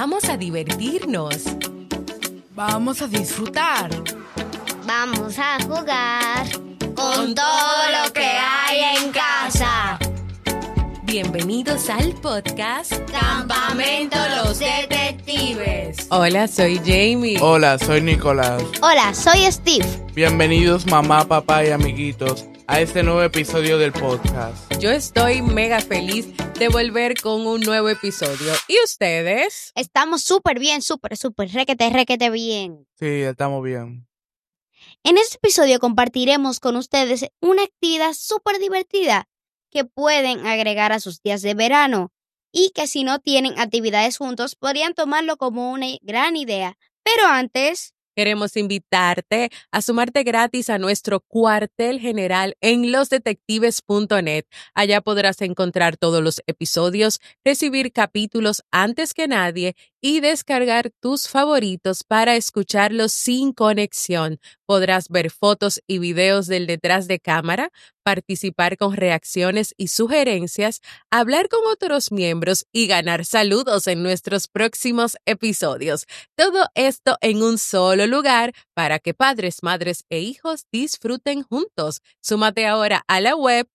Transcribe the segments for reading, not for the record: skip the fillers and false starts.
Vamos a divertirnos. Vamos a disfrutar. Vamos a jugar con todo lo que hay en casa. Bienvenidos al podcast Campamento Los Detectives. Hola, soy Jamie. Hola, soy Nicolás. Hola, soy Steve. Bienvenidos mamá, papá y amiguitos a este nuevo episodio del podcast. Yo estoy mega feliz de volver con un nuevo episodio. ¿Y ustedes? Estamos súper bien, súper, requete bien. Sí, estamos bien. En este episodio compartiremos con ustedes una actividad súper divertida que pueden agregar a sus días de verano y que si no tienen actividades juntos podrían tomarlo como una gran idea. Pero antes, queremos invitarte a sumarte gratis a nuestro cuartel general en losdetectives.net. Allá podrás encontrar todos los episodios, recibir capítulos antes que nadie y descargar tus favoritos para escucharlos sin conexión. Podrás ver fotos y videos del detrás de cámara, participar con reacciones y sugerencias, hablar con otros miembros y ganar saludos en nuestros próximos episodios. Todo esto en un solo lugar para que padres, madres e hijos disfruten juntos. Súmate ahora a la web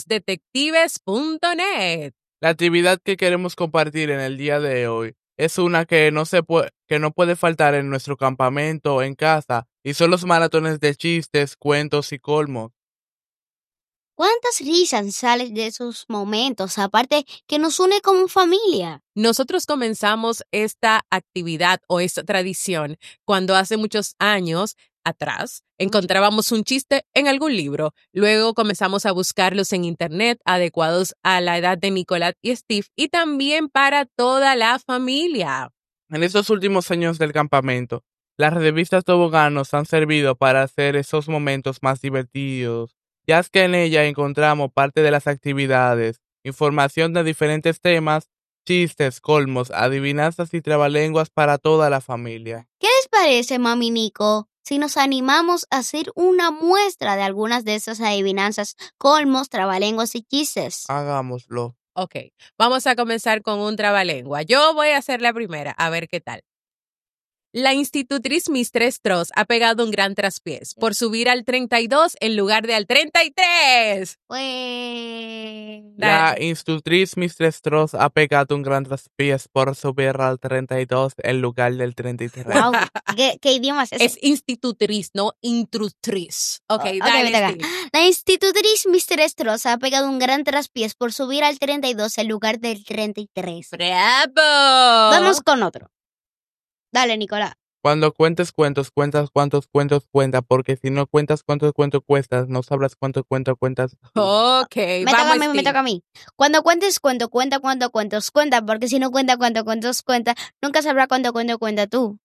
losdetectives.net. La actividad que queremos compartir en el día de hoy es una que no puede faltar en nuestro campamento o en casa, y son los maratones de chistes, cuentos y colmos. ¿cuántas risas salen de esos momentos? Aparte que nos une como familia. Nosotros comenzamos esta actividad o esta tradición cuando hace muchos años atrás encontrábamos un chiste en algún libro. Luego comenzamos a buscarlos en internet adecuados a la edad de Nicolás y Steve y también para toda la familia. En estos últimos años del campamento, las revistas Tobogán nos han servido para hacer esos momentos más divertidos, ya que en ella encontramos parte de las actividades, información de diferentes temas, chistes, colmos, adivinanzas y trabalenguas para toda la familia. ¿Qué les parece, mami Nico, si nos animamos a hacer una muestra de algunas de esas adivinanzas, colmos, trabalenguas y chistes? Hagámoslo. Ok, vamos a comenzar con un trabalengua. Yo voy a hacer la primera, a ver qué tal. La institutriz Mistress Tross ha pegado un gran traspiés por subir al 32 en lugar de al 33. Pues... La institutriz Mistress Tross ha pegado un gran traspiés por subir al 32 en lugar del 33. Wow, ¿qué idioma es ese? Es institutriz, no intrutriz. Ok, dale, me toca. Steve. La institutriz Mistress Tross ha pegado un gran traspiés por subir al 32 en lugar del 33. ¡Bravo! Vamos con otro. Dale, Nicolás. Cuando cuentes cuentos, cuentas cuántos cuentos cuentas, porque si no cuentas cuántos cuentos cuestas, no sabrás cuántos cuentos cuentas. Ok, Me vamos, toca a mí. Cuando cuentes cuento, cuenta cuántos cuentos cuenta, porque si no cuenta cuántos cuentos cuenta, nunca sabrá cuánto cuento cuenta tú.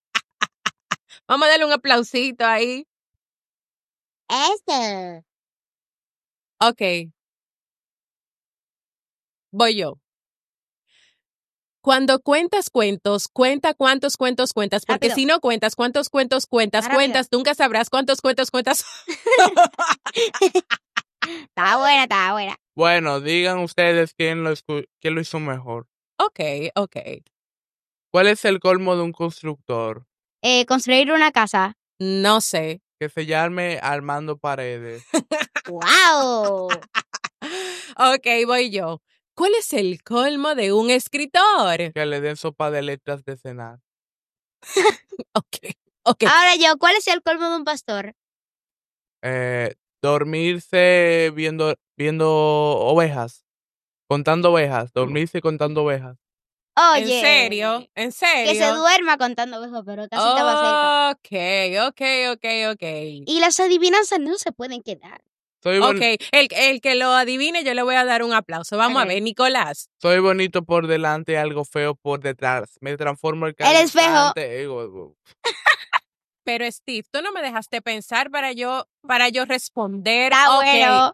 Vamos a darle un aplausito ahí. Ok. Voy yo. Cuando cuentas cuentos, cuenta cuántos cuentos cuentas, porque Rápido. si no cuentas cuántos cuentos cuentas, Rápido. cuentas, nunca sabrás cuántos cuentos cuentas. Estaba buena. Bueno, digan ustedes quién lo hizo mejor. Ok. ¿Cuál es el colmo de un constructor? Construir una casa. No sé. Que se llame Armando Paredes. ¡Wow! Ok, voy yo. ¿Cuál es el colmo de un escritor? Que le den sopa de letras de cenar. Ok. Ahora yo, ¿cuál es el colmo de un pastor? Dormirse viendo ovejas. Contando ovejas. Dormirse contando ovejas. Oye. ¿En serio? Que se duerma contando eso, pero casi estaba cerca. Ok. Y las adivinanzas no se pueden quedar. Ok, el que lo adivine yo le voy a dar un aplauso. Vamos a ver, Nicolás. Soy bonito por delante, algo feo por detrás. Me transformo El espejo. Pero Steve, tú no me dejaste pensar para yo responder. Está Ok, bueno.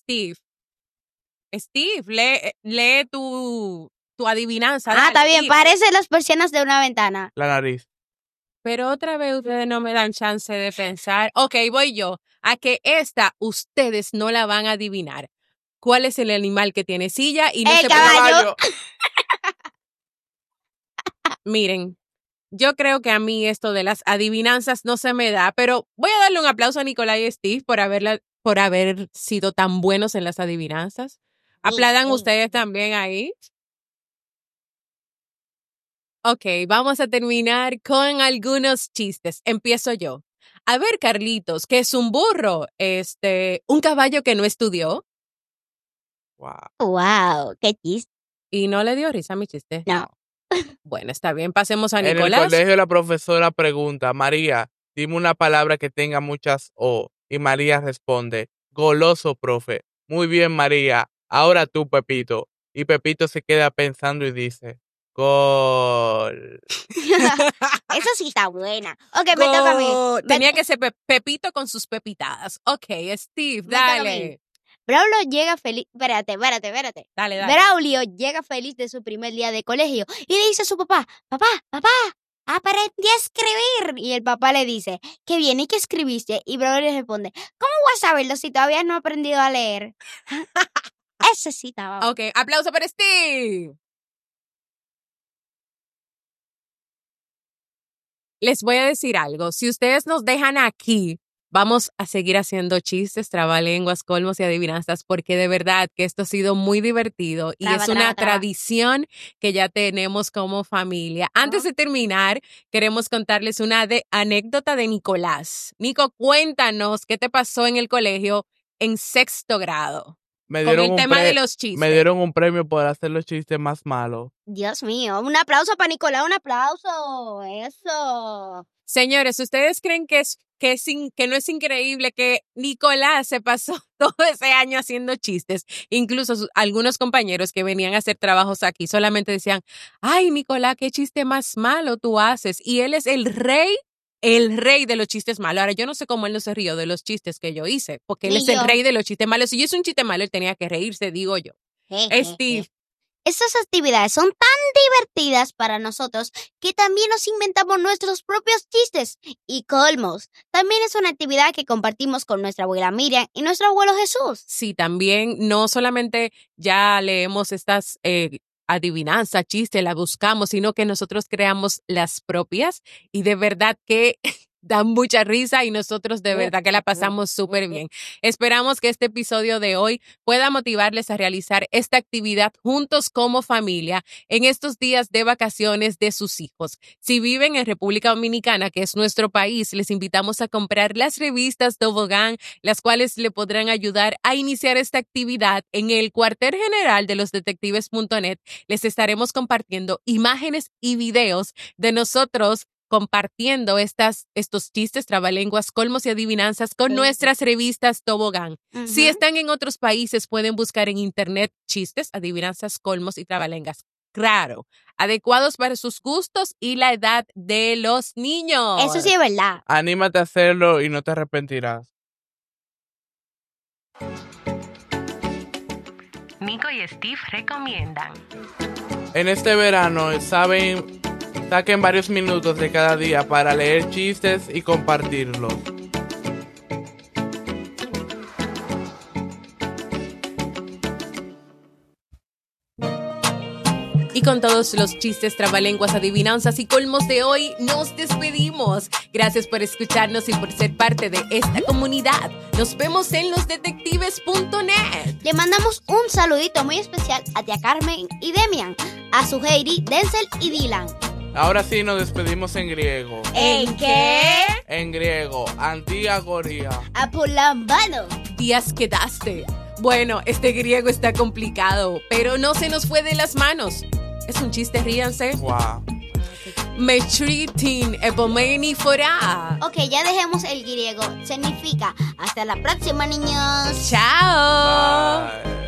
Steve, lee tu adivinanza. Está dale, bien, Steve. parecen las persianas de una ventana. La nariz. Pero otra vez ustedes no me dan chance de pensar. Ok, voy yo. A que esta ustedes no la van a adivinar. ¿Cuál es el animal que tiene silla y no El se caballo. Miren, yo creo que a mí esto de las adivinanzas no se me da, pero voy a darle un aplauso a Nicolás y Steve por haber sido tan buenos en las adivinanzas. Aplaudan ustedes también ahí. Ok, vamos a terminar con algunos chistes. Empiezo yo. A ver, Carlitos, ¿qué es un burro? Un caballo que no estudió. Wow, qué chiste. ¿Y no le dio risa a mi chiste? No. Bueno, está bien, pasemos a En Nicolás. el colegio la profesora pregunta, María, dime una palabra que tenga muchas O. Y María responde, goloso, profe. Muy bien, María. Ahora tú, Pepito. Y Pepito se queda pensando y dice, gol. Eso sí está buena. Ok, me toca a mí. Tenía que ser Pepito con sus pepitadas. Ok, Steve, Me toca a dale. mí. Braulio llega feliz. Espérate. Dale. Braulio llega feliz de su primer día de colegio y le dice a su papá, papá, aprendí a escribir. Y el papá le dice, qué bien, ¿y qué escribiste? Y Braulio le responde, ¿cómo voy a saberlo si todavía no he aprendido a leer? Ese sí estaba. Ok, aplauso para Steve. Les voy a decir algo. Si ustedes nos dejan aquí, vamos a seguir haciendo chistes, trabalenguas, colmos y adivinanzas, porque de verdad que esto ha sido muy divertido y es una tradición que ya tenemos como familia. Antes de terminar, queremos contarles una anécdota de Nicolás. Nico, cuéntanos qué te pasó en el colegio en 6º grado. Me con el tema de los chistes. Me dieron un premio por hacer los chistes más malos. Dios mío, un aplauso para Nicolás, un aplauso. Eso. Señores, ¿ustedes creen que no es increíble que Nicolás se pasó todo ese año haciendo chistes? Incluso algunos compañeros que venían a hacer trabajos aquí solamente decían, ay, Nicolás, qué chiste más malo tú haces. Y él es el rey de los chistes malos. Ahora, yo no sé cómo él no se rió de los chistes que yo hice, porque él es el rey de los chistes malos. Si yo hice un chiste malo, él tenía que reírse, digo yo. Steve. Estas actividades son tan divertidas para nosotros que también nos inventamos nuestros propios chistes y colmos. También es una actividad que compartimos con nuestra abuela Miriam y nuestro abuelo Jesús. Sí, también no solamente ya leemos estas adivinanzas, chistes, las buscamos, sino que nosotros creamos las propias y de verdad que dan mucha risa y nosotros de verdad que la pasamos súper bien. Esperamos que este episodio de hoy pueda motivarles a realizar esta actividad juntos como familia en estos días de vacaciones de sus hijos. Si viven en República Dominicana, que es nuestro país, les invitamos a comprar las revistas Tobogán, las cuales le podrán ayudar a iniciar esta actividad. En el cuartel general de losdetectives.net les estaremos compartiendo imágenes y videos de nosotros compartiendo estos chistes, trabalenguas, colmos y adivinanzas con nuestras revistas Tobogán. Si están en otros países, pueden buscar en internet chistes, adivinanzas, colmos y trabalenguas. Claro, adecuados para sus gustos y la edad de los niños. Eso sí es verdad. Anímate a hacerlo y no te arrepentirás. Nico y Steve recomiendan. En este verano, saquen varios minutos de cada día para leer chistes y compartirlos. Y con todos los chistes, trabalenguas, adivinanzas y colmos de hoy, nos despedimos. Gracias por escucharnos y por ser parte de esta comunidad. Nos vemos en losdetectives.net. Le mandamos un saludito muy especial a tía Carmen y Demian, a Suheiri, Denzel y Dylan. Ahora sí nos despedimos en griego. ¿En qué? En griego, antiagoría. Apolambano. Días quedaste. Bueno, este griego está complicado, pero no se nos fue de las manos. Es un chiste, ríanse. Wow. Metritin epomeni fora. Ok, ya dejemos el griego. Significa hasta la próxima, niños. Chao. Bye.